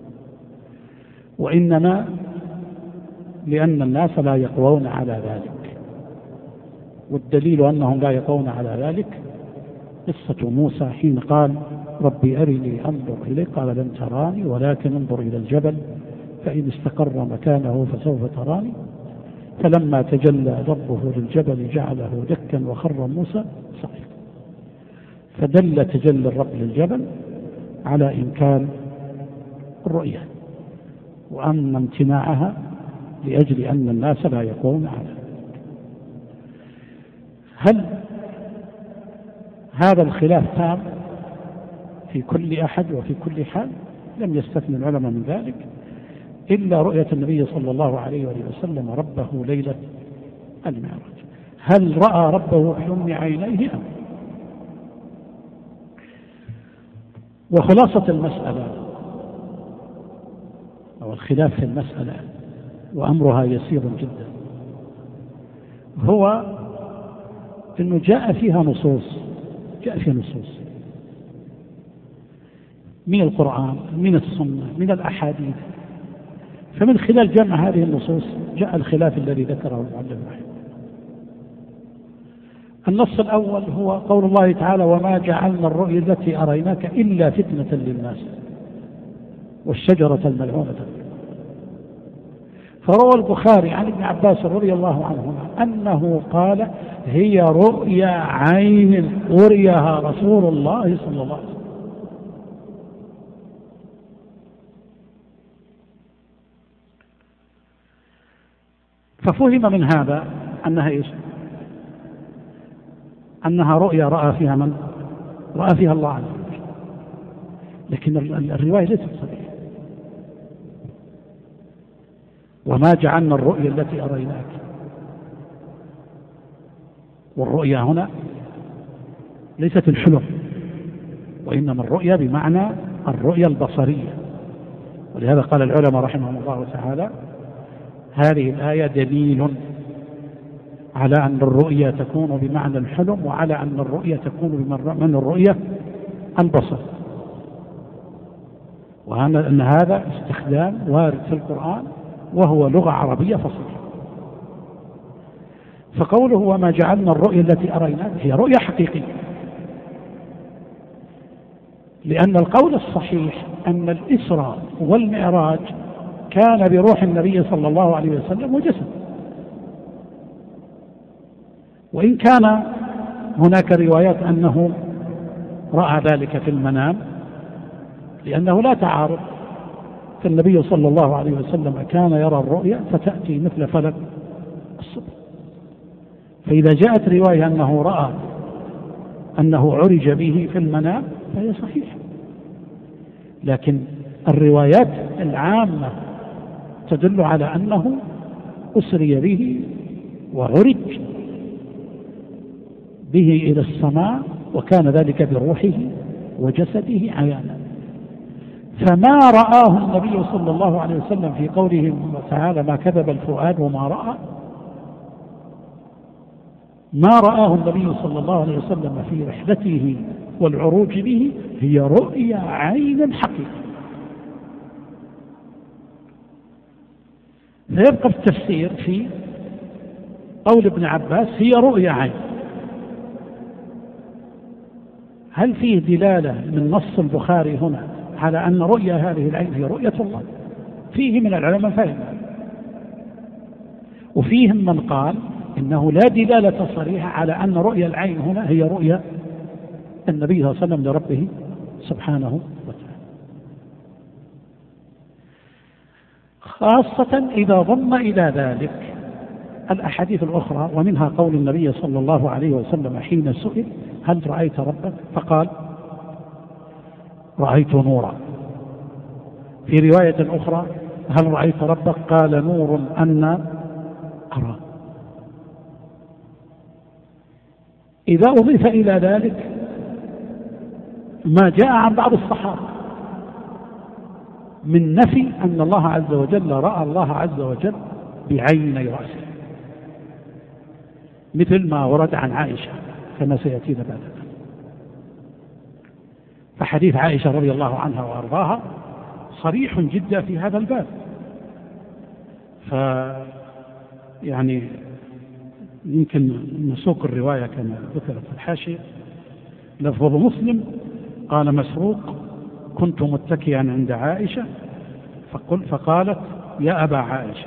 وإنما لأن الناس لا يقوون على ذلك. والدليل أنهم لا يقوون على ذلك قصة موسى حين قال ربي أرني أنظر إليك، قال لن تراني ولكن انظر إلى الجبل فإن استقر مكانه فسوف تراني، فلما تجلى ربه للجبل جعله دكا وخر موسى صعقا. فدل تجلى الرب للجبل على إمكان الرؤية، وأما امتناعها لأجل أن الناس لا يقوون على ذلك. هل هذا الخلاف تام في كل أحد وفي كل حال؟ لم يستثني العلماء من ذلك إلا رؤية النبي صلى الله عليه وسلم ربه ليلة المعراج. هل رأى ربه بحلم عينيه أم؟ وخلاصة المسألة أو الخلاف في المسألة وأمرها يسير جدا، هو أنه جاء فيها نصوص من القرآن، من السنة، من الأحاديث. فمن خلال جمع هذه النصوص جاء الخلاف الذي ذكره المؤلف رحمه. النص الأول هو قول الله تعالى: وما جعلنا الرؤيا التي أريناك إلا فتنة للناس والشجرة الملعونة. فروى البخاري عن ابن عباس رضي الله عنهما أنه قال: هي رؤيا عين أريها رسول الله صلى الله عليه وسلم. ففهم من هذا أنها إيش؟ أنها رؤيا رأى فيها من؟ رأى فيها الله عز وجل. لكن الرواية ليست صحيحة. وما جعلنا الرؤيا التي أريناك، والرؤيا هنا ليست الحلم، وإنما الرؤيا بمعنى الرؤيا البصرية. ولهذا قال العلماء رحمهم الله تعالى: هذه الآية دليل على أن الرؤيا تكون بمعنى الحلم، وعلى أن الرؤيا تكون بمعنى الرؤيا البصر، وأن هذا استخدام وارد في القرآن وهو لغة عربية فصيحة. فقوله وما جعلنا الرؤيا التي أريناك هي رؤيا حقيقية، لأن القول الصحيح أن الإسراء والمعراج كان بروح النبي صلى الله عليه وسلم وجسد، وإن كان هناك روايات أنه رأى ذلك في المنام، لأنه لا تعارض، فالنبي صلى الله عليه وسلم كان يرى الرؤيا فتأتي مثل فلك الصبح. فإذا جاءت رواية أنه رأى أنه عرج به في المنام فهي صحيحة. لكن الروايات العامة تدل على أنه أسري به وعرج به إلى السماء، وكان ذلك بروحه وجسده عيانا. فما رآه النبي صلى الله عليه وسلم في قوله تعالى: ما كذب الفؤاد وما رأى، ما رآه النبي صلى الله عليه وسلم في رحلته والعروج به هي رؤيا عين حقيقية. فيبقى التفسير في قول ابن عباس هي رؤيا عين. هل فيه دلالة من نص البخاري هنا على أن رؤيا هذه العين هي رؤية الله؟ فيه من العلماء فهم، وفيهم من قال إنه لا دلالة صريحة على أن رؤيا العين هنا هي رؤيا النبي صلى الله عليه وسلم لربه سبحانه وتعالى، خاصة إذا ضم إلى ذلك الأحاديث الأخرى، ومنها قول النبي صلى الله عليه وسلم حين سئل: هل رأيت ربك؟ فقال: رأيت نورا. في رواية أخرى: هل رأيت ربك؟ قال: نور أن أرى. إذا أضيف إلى ذلك ما جاء عن بعض الصحابة من نفي أن الله عز وجل رأى الله عز وجل بعيني رأسه، مثل ما ورد عن عائشة كما سيأتينا بعد ذلك. فحديث عائشة رضي الله عنها وأرضاها صريح جدا في هذا الباب. يعني يمكن نسوق الرواية كما ذكرت في الحاشية. لفظ مسلم: قال مسروق: كنت متكئا عند عائشة فقالت: يا أبا عائشة،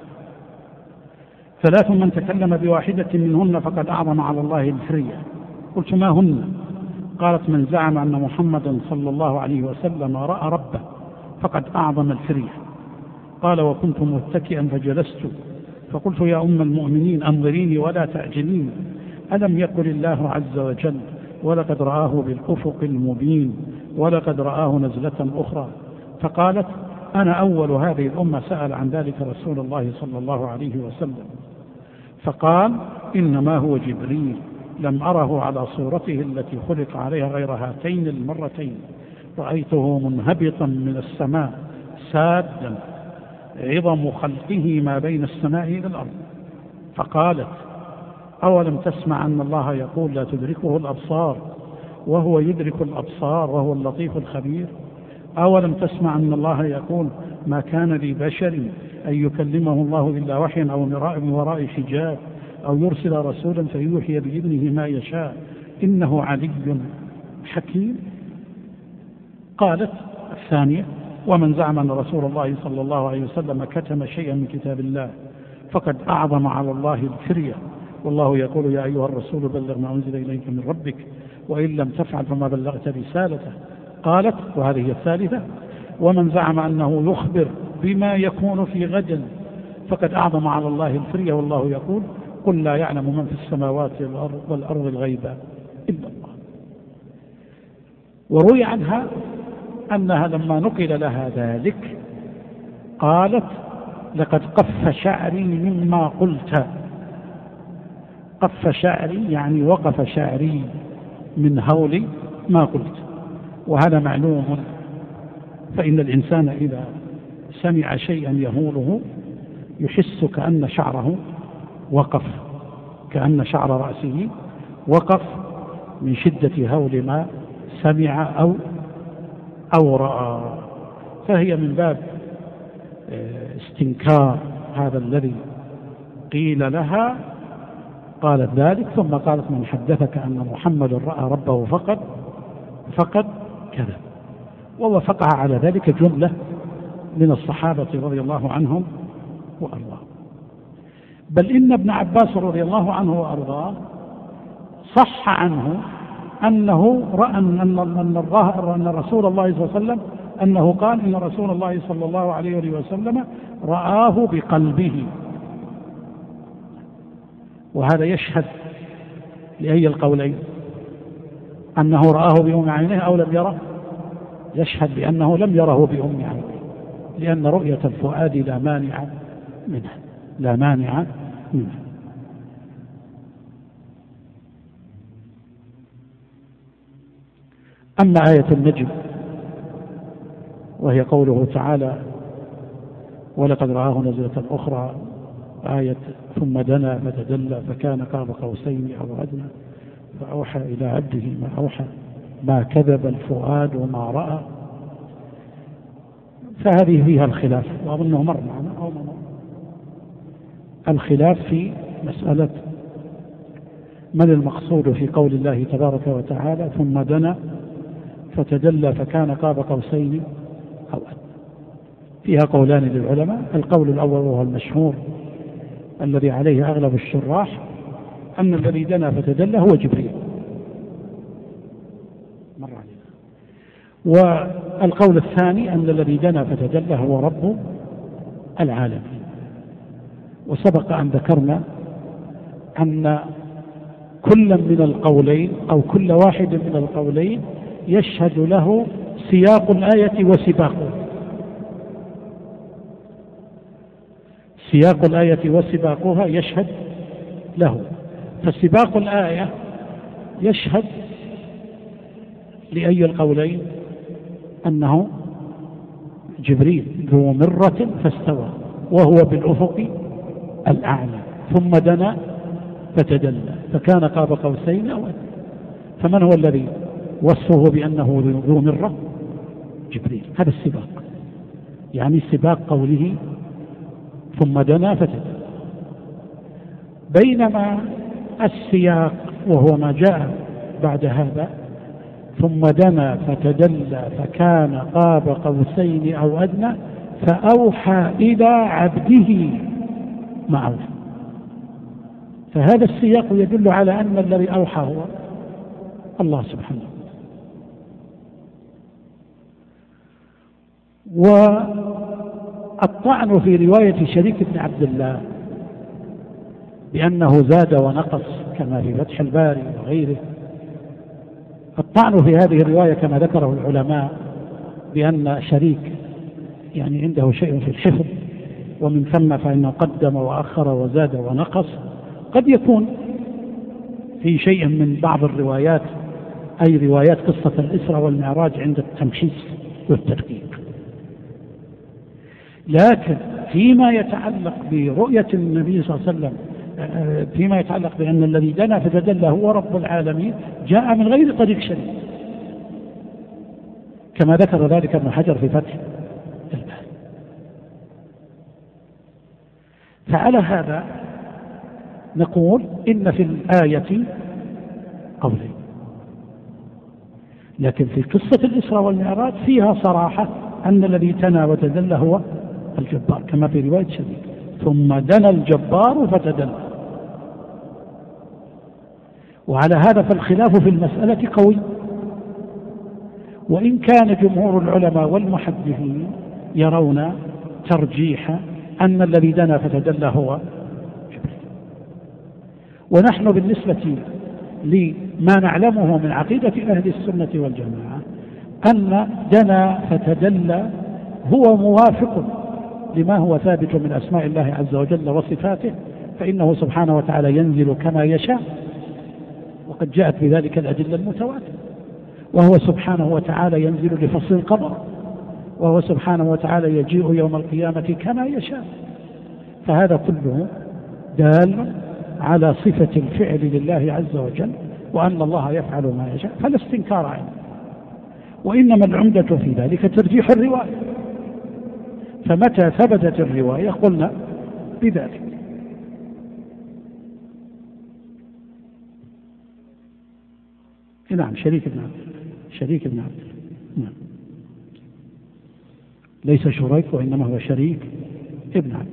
ثلاث من تكلم بواحدة منهن فقد أعظم على الله الفرية. قلت: ما هن؟ قالت: من زعم أن محمدا صلى الله عليه وسلم رأى ربه فقد أعظم الفرية. قال: وكنت متكئا فجلست فقلت: يا أم المؤمنين أنظريني ولا تعجلين، ألم يقل الله عز وجل: ولقد رآه بالأفق المبين، ولقد رآه نزلة أخرى. فقالت: أنا أول هذه الأمة سأل عن ذلك رسول الله صلى الله عليه وسلم، فقال: إنما هو جبريل، لم أره على صورته التي خلق عليها غير هاتين المرتين، رأيته منهبطا من السماء سادا، عظم خلقه ما بين السماء إلى الأرض. فقالت: أولم تسمع أن الله يقول: لا تدركه الأبصار وهو يدرك الأبصار وهو اللطيف الخبير؟ أولم تسمع أن الله يقول ما كان لبشر أن يكلمه الله إلا وحيا أو من وراء حجاب أو يرسل رسولا فيوحي بإذنه ما يشاء إنه علي حكيم. قالت الثانية ومن زعم أن رسول الله صلى الله عليه وسلم كتم شيئا من كتاب الله فقد أعظم على الله الفرية والله يقول يا أيها الرسول بلغ ما أنزل إليك من ربك وإن لم تفعل فما بلغت رسالته. قالت وهذه هي الثالثة ومن زعم أنه يخبر بما يكون في غد فقد أعظم على الله الفرية والله يقول قل لا يعلم من في السماوات والأرض الغيب إلا الله. وروي عنها أنها لما نقل لها ذلك قالت لقد قف شعري مما قلت. قف شعري يعني وقف شعري من هول ما قلت. وهذا معلوم فإن الإنسان إذا سمع شيئا يهوله يحس كأن شعره وقف، كأن شعر رأسه وقف من شدة هول ما سمع أو رأى. فهي من باب استنكار هذا الذي قيل لها قالت ذلك. ثم قالت من حدثك أن محمد رأى ربه فقد كذب. ووافقها على ذلك جملة من الصحابة رضي الله عنهم وأرضاهم. بل إن ابن عباس رضي الله عنه وأرضاه صح عنه أنه رأى أن رسول الله صلى الله عليه وسلم أنه قال إن رسول الله صلى الله عليه وسلم رآه بقلبه. وهذا يشهد لأي القولين أنه رآه بأم عينه أو لم يره؟ يشهد بأنه لم يره بأم عينه لأن رؤية الفؤاد لا مانع منها. أما آية النجم وهي قوله تعالى ولقد رآه نزلة أخرى آية ثم دنا فتدلى فكان قاب قوسين أو أدنى فأوحى إلى عبده ما أوحى ما كذب الفؤاد وما رأى. فهذه فيها الخلاف وأظنه مر معنا أو مر الخلاف في مسألة من المقصود في قول الله تبارك وتعالى ثم دنا فتدلى فكان قاب قوسين أو أدنى. فيها قولان للعلماء. القول الأول وهو المشهور الذي عليه أغلب الشراح أن الذي دنا فتدلى هو جبريل مر علينا. والقول الثاني أن الذي دنا فتدلى هو رب العالمين. وسبق أن ذكرنا أن كل من القولين أو كل واحد من القولين يشهد له سياق الآية وسباقه. سياق الآية وسباقها يشهد له. فسباق الآية يشهد لأي القولين أنه جبريل ذو مرة فاستوى وهو بالأفق الأعلى ثم دنا فتدلى فكان قاب قوسين أو أدنى. فمن هو الذي وصفه بأنه ذو مرة؟ جبريل. هذا السباق يعني سباق قوله ثم دنا فتدلى. بينما السياق وهو ما جاء بعد هذا ثم دنا فتدلى فكان قاب قوسين أو أدنى فأوحى إلى عبده ما أوحى. فهذا السياق يدل على أن الذي أوحى هو الله سبحانه. والطعن في رواية شريك بن عبد الله بأنه زاد ونقص كما في فتح الباري وغيره، الطعن في هذه الرواية كما ذكره العلماء بأن شريك يعني عنده شيء في الحفظ ومن ثم فإنه قدم وأخر وزاد ونقص. قد يكون في شيء من بعض الروايات أي روايات قصة الإسراء والمعراج عند التمحيص والتدقيق، لكن فيما يتعلق برؤية النبي صلى الله عليه وسلم فيما يتعلق بأن الذي دنا فتدلى هو رب العالمين جاء من غير طريق شريك كما ذكر ذلك ابن حجر في فتح الباري. فعلى هذا نقول إن في الآية قولين، لكن في قصة الإسراء والمعراج فيها صراحة أن الذي تنا وتدلى هو الجبار، كما في رواية شديد ثم دنا الجبار فتدلى. وعلى هذا فالخلاف في المسألة قوي، وإن كان جمهور العلماء والمحدثين يرون ترجيح أن الذي دنا فتدلى هو جبريل. ونحن بالنسبة لما نعلمه من عقيدة أهل السنة والجماعة أن دنا فتدلى هو موافق لما هو ثابت من أسماء الله عز وجل وصفاته، فإنه سبحانه وتعالى ينزل كما يشاء، وقد جاءت بذلك الأدلة المتواترة، وهو سبحانه وتعالى ينزل لفصل القضاء، وهو سبحانه وتعالى يجيء يوم القيامة كما يشاء. فهذا كله دال على صفة الفعل لله عز وجل، وأن الله يفعل ما يشاء، فلا استنكار عنه. وإنما العمدة في ذلك ترجيح الرواية، فمتى ثبتت الرواية قلنا بذلك. نعم، شريك ابن عبد نعم، ليس شريك وإنما هو شريك ابن عبد.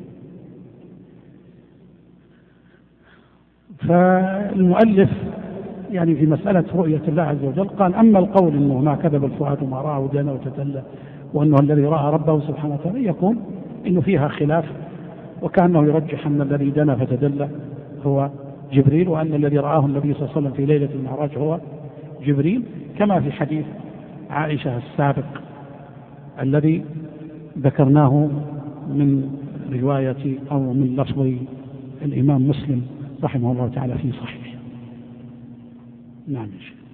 فالمؤلف يعني في مسألة رؤية الله عز وجل قال: أما القول إنه ما كذب الفؤاد ما رأى ودنا وتدلى، وأنه الذي رأى ربه سبحانه وتعالى، يقول إنه فيها خلاف، وكأنه يرجح أن الذي دنا فتدلى هو جبريل، وأن الذي رآه النبي صلى الله عليه وسلم في ليلة المعراج هو جبريل، كما في حديث عائشة السابق الذي ذكرناه من رواية أو من لفظ الإمام مسلم رحمه الله تعالى في صحيحه. نعم.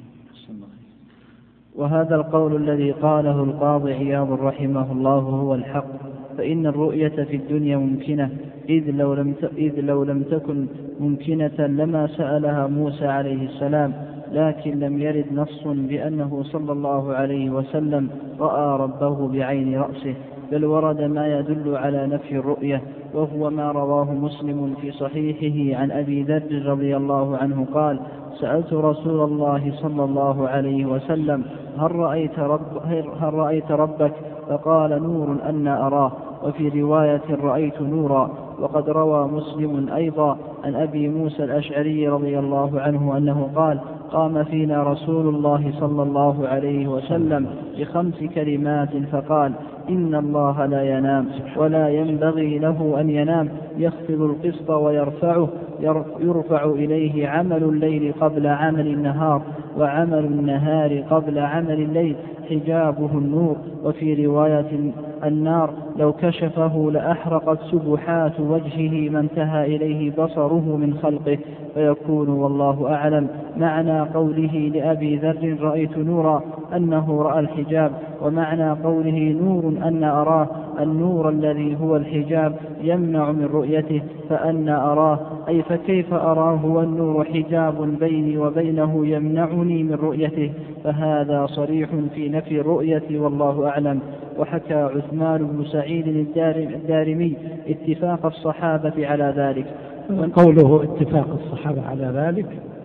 وهذا القول الذي قاله القاضي عياض رحمه الله هو الحق، فإن الرؤية في الدنيا ممكنة، إذ لو لم تكن ممكنة لما سألها موسى عليه السلام، لكن لم يرد نص بأنه صلى الله عليه وسلم رأى ربه بعين رأسه، بل ورد ما يدل على نفي الرؤية، وهو ما رواه مسلم في صحيحه عن أبي ذر رضي الله عنه قال: سألت رسول الله صلى الله عليه وسلم: هل رأيت ربك؟ فقال: نور أنا أراه. وفي رواية: رأيت نورا. وقد روى مسلم أيضا عن أبي موسى الأشعري رضي الله عنه أنه قال: قام فينا رسول الله صلى الله عليه وسلم ب5 كلمات فقال: إن الله لا ينام ولا ينبغي له أن ينام، يخفض القسط ويرفعه، يرفع إليه عمل الليل قبل عمل النهار، وعمل النهار قبل عمل الليل، حجابه النور. وفي رواية: النار لو كشفه لأحرقت سبحات وجهه ما انتهى إليه بصره من خلقه. فيكون والله أعلم معنى قوله لأبي ذر: رأيت نورا أنه رأى الحجاب، ومعنى قوله: نور أن أراه، النور الذي هو الحجاب يمنع من رؤيته، فأنا أراه، أي فكيف أراه والنور حجاب بيني وبينه يمنعني من رؤيته. فهذا صريح في نفي الرؤية والله أعلم. وحكى عثمان بن سعيد الدارمي اتفاق الصحابة على ذلك. قوله اتفاق الصحابة على ذلك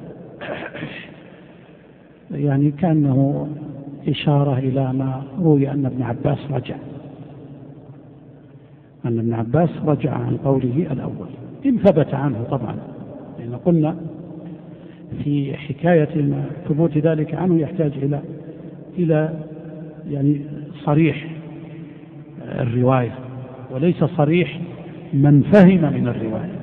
يعني كأنه إشارة إلى ما روي أن ابن عباس رجع عن قوله الأول، إن ثبت عنه طبعا، لأن قلنا في حكاية ثبوت ذلك عنه يحتاج إلى يعني صريح الرواية، وليس صريح من فهم من الرواية.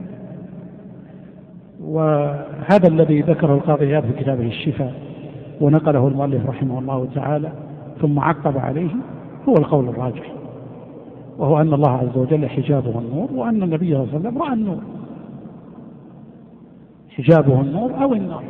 وهذا الذي ذكره القاضي عياض في كتابه الشفاء ونقله المؤلف رحمه الله تعالى ثم عقب عليه هو القول الراجح، وهو أن الله عز وجل حجابه النور، وأن النبي صلى الله عليه وسلم رأى النور، حجابه النور أو النار،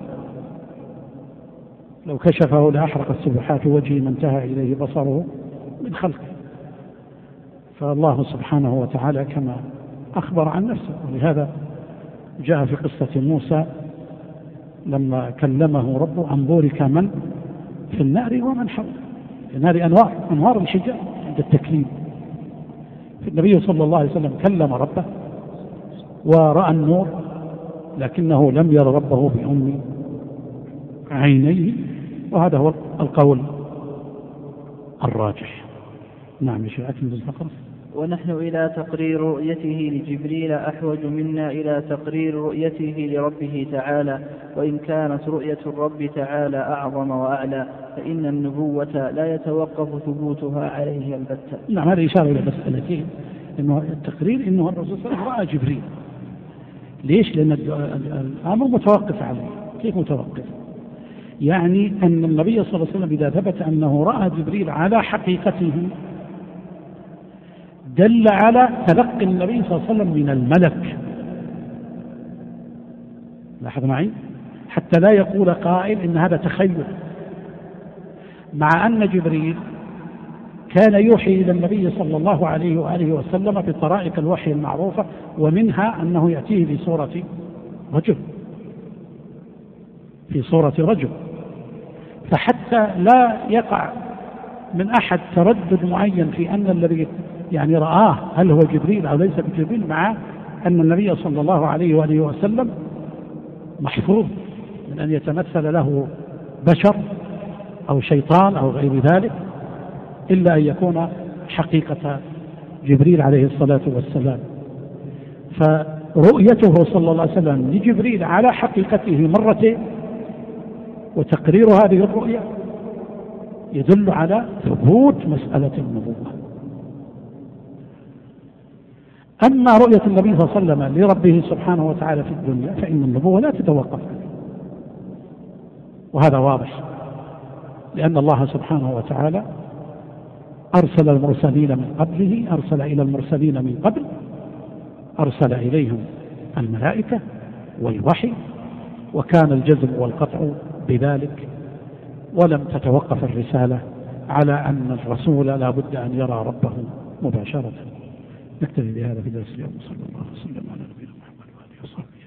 لو كشفه لأحرق السبحات وجهه ما انتهى إليه بصره من خلقه. فالله سبحانه وتعالى كما أخبر عن نفسه، ولهذا جاء في قصة موسى لما كلمه ربه: أن بورك من في النار ومن حوله. لأن هذه أنوار الحجاب عند التكليم. النبي صلى الله عليه وسلم كلم ربه ورأى النور، لكنه لم ير ربه بأم عينيه، وهذا هو القول الراجح. نعم يا شيخ أكمل الفقرة. ونحن إلى تقرير رؤيته لجبريل أحوج منا إلى تقرير رؤيته لربه تعالى، وإن كانت رؤية الرب تعالى أعظم وأعلى فإن النبوة لا يتوقف ثبوتها عليه البتة. نعم هذا إشارة إلى مسألتين، إنه التقرير إنه الرسول صلى الله عليه وسلم رأى جبريل. ليش؟ لأن الأمر متوقف عليه. كيف متوقف؟ يعني أن النبي صلى الله عليه وسلم إذا ثبت أنه رأى جبريل على حقيقته دل على تلقي النبي صلى الله عليه وسلم من الملك. لاحظ معي، حتى لا يقول قائل إن هذا تخيل، مع أن جبريل كان يوحي إلى النبي صلى الله عليه وآله وسلم بطرائق الوحي المعروفة، ومنها أنه يأتيه في صورة رجل، فحتى لا يقع من أحد تردد معين في أن الذي يعني رآه هل هو جبريل أو ليس بجبريل، مع أن النبي صلى الله عليه وآله وسلم محفوظ من أن يتمثل له بشر أو شيطان أو غير ذلك، إلا أن يكون حقيقة جبريل عليه الصلاة والسلام. فرؤيته صلى الله عليه وسلم لجبريل على حقيقته مرتين، وتقرير هذه الرؤية يدل على ثبوت مسألة النبوة. أما رؤية النبي صلى الله عليه وسلم لربه سبحانه وتعالى في الدنيا فإن النبوة لا تتوقف عنه، وهذا واضح، لأن الله سبحانه وتعالى أرسل المرسلين من قبله، أرسل إلى المرسلين من قبل، أرسل إليهم الملائكة والوحي، وكان الجزم والقطع بذلك، ولم تتوقف الرسالة على أن الرسول لا بد أن يرى ربه مباشرة. نكتفي بهذا في درس اليوم، صلى الله وسلم على نبينا محمد وآله وصحبه.